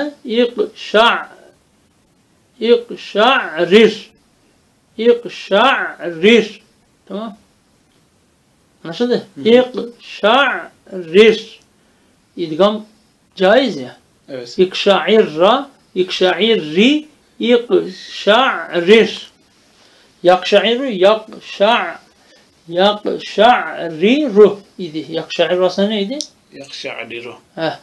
İkşa'rir. İkşa'rir. Tamam. Anlaşıldı? İkşa'rir. İdgam caiz ya. Evet. İkşa'irra, ikşa'irri, ikşa'rir. Yakşa'irru, yakşa'riru idi. Yakşa'irrası neydi? Yakşa'riru. Evet.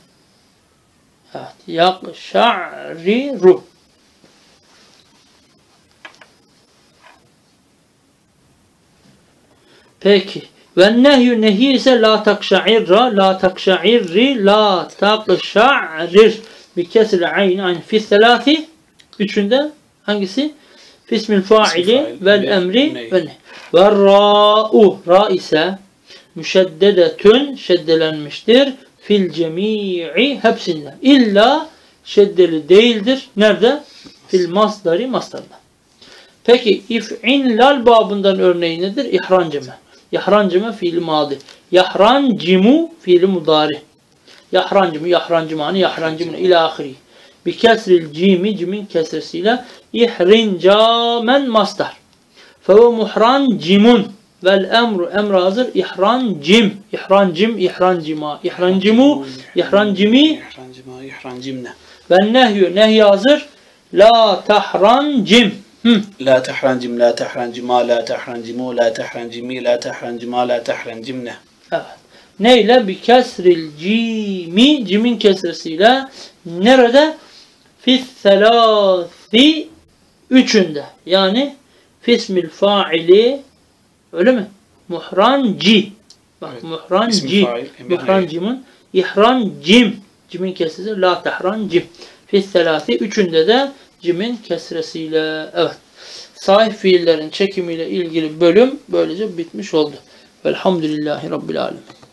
Yakşa'riru. Peki. Ve nehyü nehi ise la takşa'irra, la takşa'irri, la takşa'rir. Bir kesir ayn, ayn fi selâfi. Üçünde hangisi? Fismil faili fail, vel emir, emri ney. ve nehy. Ve ra'u. Ra ise müşeddedetün şeddelenmiştir. Fil cemi'i hepsinde. İlla şeddeli değildir. Nerede? Fil masdari masdarda. Peki if'inlal babından örneği nedir? İhrancime. İhrancime fiili madi. Yahrancimu fiili mudari. Yahrancimu, yahrancimani, yahrancimune ila ahiri. Bi kesril cimi, cimin kesresiyle ihrincamen masdar. Fe ve muhrancimun. Vel emru emre hazır. İhrancim. İhrancim, ihrancima. İhrancimu, ihrancimi. İhrancima, ihrancimne. Ve nehyü, nehy hazır. La tahrancim. La tahrancim, la tahrancima, la tahrancimu, la tahrancimi, la tahrancima, la tahrancimne. Evet. Neyle? Bi kesril cimi, cimin kesresiyle nerede? Fisselâsi üçünde. Yani fismil faili öyle mi? Muhranci. Bak Evet. muhranci. İsmi fail, emir, Muhrancimun. İhrancim. Cimin kesresi la tahrancim. Fisselâsi üçünde de cimin kesresiyle. Evet. Sahih fiillerin çekimiyle ilgili bölüm böylece bitmiş oldu. Velhamdülillahi Rabbil Alemin.